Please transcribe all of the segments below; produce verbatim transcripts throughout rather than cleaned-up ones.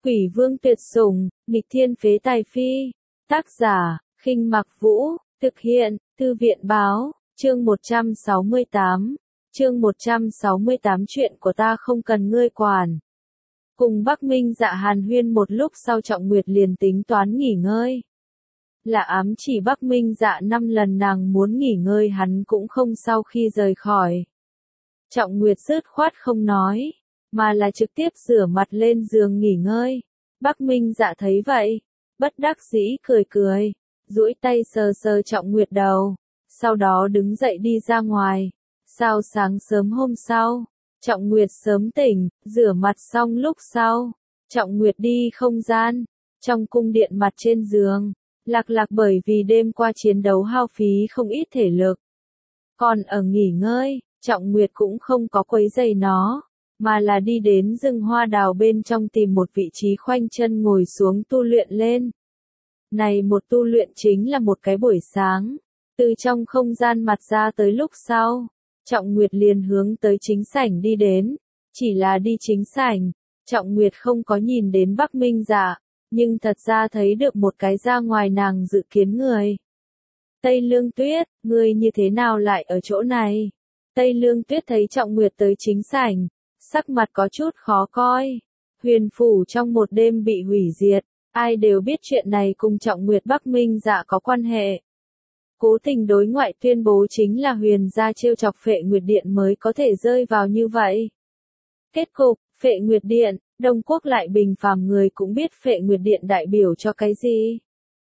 Quỷ vương tuyệt sủng, nghịch thiên phế tài phi. Tác giả, Khinh Mặc Vũ, thực hiện, Thư viện báo, chương một trăm sáu mươi tám. Chương một trăm sáu mươi tám chuyện của ta không cần ngươi quản. Cùng Bắc Minh Dạ hàn huyên một lúc sau Trọng Nguyệt liền tính toán nghỉ ngơi. Là ám chỉ Bắc Minh Dạ năm lần nàng muốn nghỉ ngơi hắn cũng không sau khi rời khỏi. Trọng Nguyệt dứt khoát không nói, mà là trực tiếp rửa mặt lên giường nghỉ ngơi. Bắc Minh Dạ thấy vậy, bất đắc dĩ cười cười, duỗi tay sờ sờ Trọng Nguyệt đầu, sau đó đứng dậy đi ra ngoài. Sao sáng sớm hôm sau, Trọng Nguyệt sớm tỉnh, rửa mặt xong lúc sau, Trọng Nguyệt đi không gian, trong cung điện mặt trên giường, Lạc Lạc bởi vì đêm qua chiến đấu hao phí không ít thể lực. Còn ở nghỉ ngơi, Trọng Nguyệt cũng không có quấy rầy nó, mà là đi đến rừng hoa đào bên trong tìm một vị trí khoanh chân ngồi xuống tu luyện lên. Này một tu luyện chính là một cái buổi sáng, từ trong không gian mặt ra tới lúc sau, Trọng Nguyệt liền hướng tới chính sảnh đi đến, chỉ là đi chính sảnh, Trọng Nguyệt không có nhìn đến Bắc Minh Dạ, nhưng thật ra thấy được một cái ra ngoài nàng dự kiến người. Tây Lương Tuyết, ngươi như thế nào lại ở chỗ này? Tây Lương Tuyết thấy Trọng Nguyệt tới chính sảnh, sắc mặt có chút khó coi. Huyền phủ trong một đêm bị hủy diệt, ai đều biết chuyện này cùng Trọng Nguyệt Bắc Minh Dạ có quan hệ. Cố tình đối ngoại tuyên bố chính là Huyền gia trêu chọc Phệ Nguyệt Điện mới có thể rơi vào như vậy. Kết cục, Phệ Nguyệt Điện, Đông Quốc lại bình phàm người cũng biết Phệ Nguyệt Điện đại biểu cho cái gì.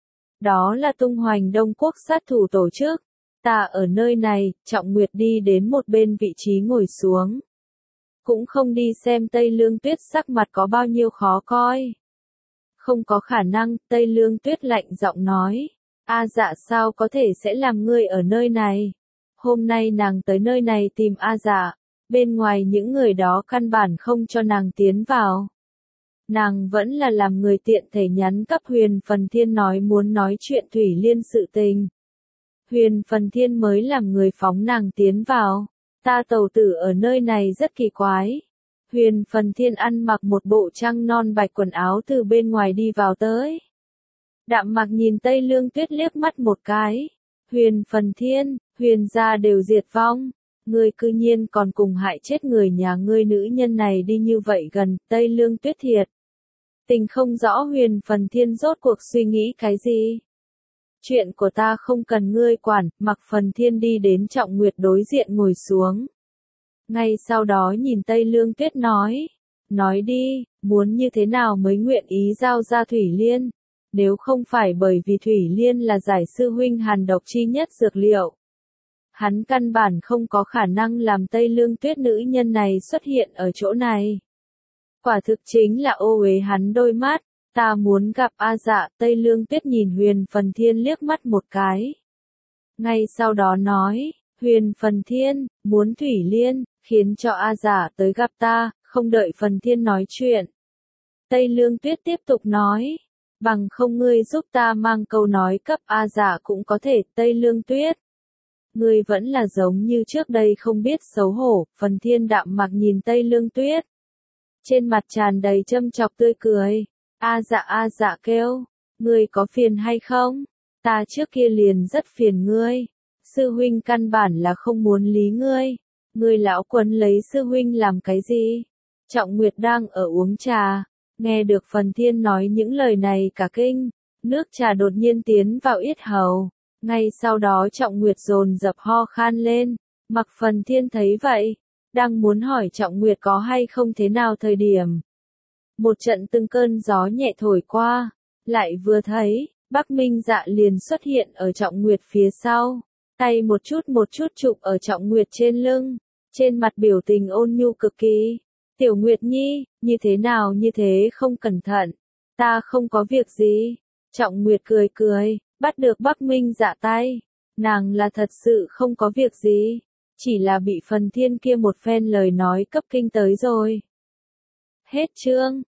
Đó là tung hoành Đông Quốc sát thủ tổ chức. Ta ở nơi này, Trọng Nguyệt đi đến một bên vị trí ngồi xuống. Cũng không đi xem Tây Lương Tuyết sắc mặt có bao nhiêu khó coi. Không có khả năng, Tây Lương Tuyết lạnh giọng nói. A Dạ sao có thể sẽ làm ngươi ở nơi này? Hôm nay nàng tới nơi này tìm A Dạ, bên ngoài những người đó căn bản không cho nàng tiến vào. Nàng vẫn là làm người tiện thể nhắn cấp Huyền Phần Thiên nói muốn nói chuyện Thủy Liên sự tình. Huyền Phần Thiên mới làm người phóng nàng tiến vào. Ta tẩu tử ở nơi này rất kỳ quái. Huyền Phần Thiên ăn mặc một bộ trăng non bạch quần áo từ bên ngoài đi vào tới. Đạm Mặc nhìn Tây Lương Tuyết liếc mắt một cái. Huyền Phần Thiên, Huyền gia đều diệt vong. Ngươi cư nhiên còn cùng hại chết người nhà ngươi nữ nhân này đi như vậy gần, Tây Lương Tuyết thiệt. Tình không rõ Huyền Phần Thiên rốt cuộc suy nghĩ cái gì. Chuyện của ta không cần ngươi quản, Mặc Phần Thiên đi đến Trọng Nguyệt đối diện ngồi xuống. Ngay sau đó nhìn Tây Lương Tuyết nói. Nói đi, muốn như thế nào mới nguyện ý giao ra Thủy Liên? Nếu không phải bởi vì Thủy Liên là giải sư huynh hàn độc chi nhất dược liệu. Hắn căn bản không có khả năng làm Tây Lương Tuyết nữ nhân này xuất hiện ở chỗ này. Quả thực chính là ô uế hắn đôi mắt. Ta muốn gặp A Dạ. Tây Lương Tuyết nhìn Huyền Phần Thiên liếc mắt một cái. Ngay sau đó nói, Huyền Phần Thiên, muốn Thủy Liên, khiến cho A Dạ tới gặp ta, không đợi Phần Thiên nói chuyện. Tây Lương Tuyết tiếp tục nói, bằng không ngươi giúp ta mang câu nói cấp A Dạ cũng có thể. Tây Lương Tuyết, ngươi vẫn là giống như trước đây không biết xấu hổ. Phần Thiên đạm mặc nhìn Tây Lương Tuyết, trên mặt tràn đầy châm chọc tươi cười. A Dạ A Dạ kêu, ngươi có phiền hay không? Ta trước kia liền rất phiền ngươi. Sư huynh căn bản là không muốn lý ngươi. Ngươi lão quấn lấy sư huynh làm cái gì? Trọng Nguyệt đang ở uống trà, nghe được Phần Thiên nói những lời này cả kinh, nước trà đột nhiên tiến vào yết hầu. Ngay sau đó Trọng Nguyệt dồn dập ho khan lên. Mặc Phần Thiên thấy vậy, đang muốn hỏi Trọng Nguyệt có hay không thế nào thời điểm. Một trận từng cơn gió nhẹ thổi qua, lại vừa thấy, Bắc Minh Dạ liền xuất hiện ở Trọng Nguyệt phía sau, tay một chút một chút chụp ở Trọng Nguyệt trên lưng, trên mặt biểu tình ôn nhu cực kỳ. Tiểu Nguyệt Nhi, như thế nào như thế không cẩn thận, ta không có việc gì. Trọng Nguyệt cười cười, bắt được Bắc Minh Dạ tay, nàng là thật sự không có việc gì, chỉ là bị Phần Thiên kia một phen lời nói cấp kinh tới rồi. Hết chương.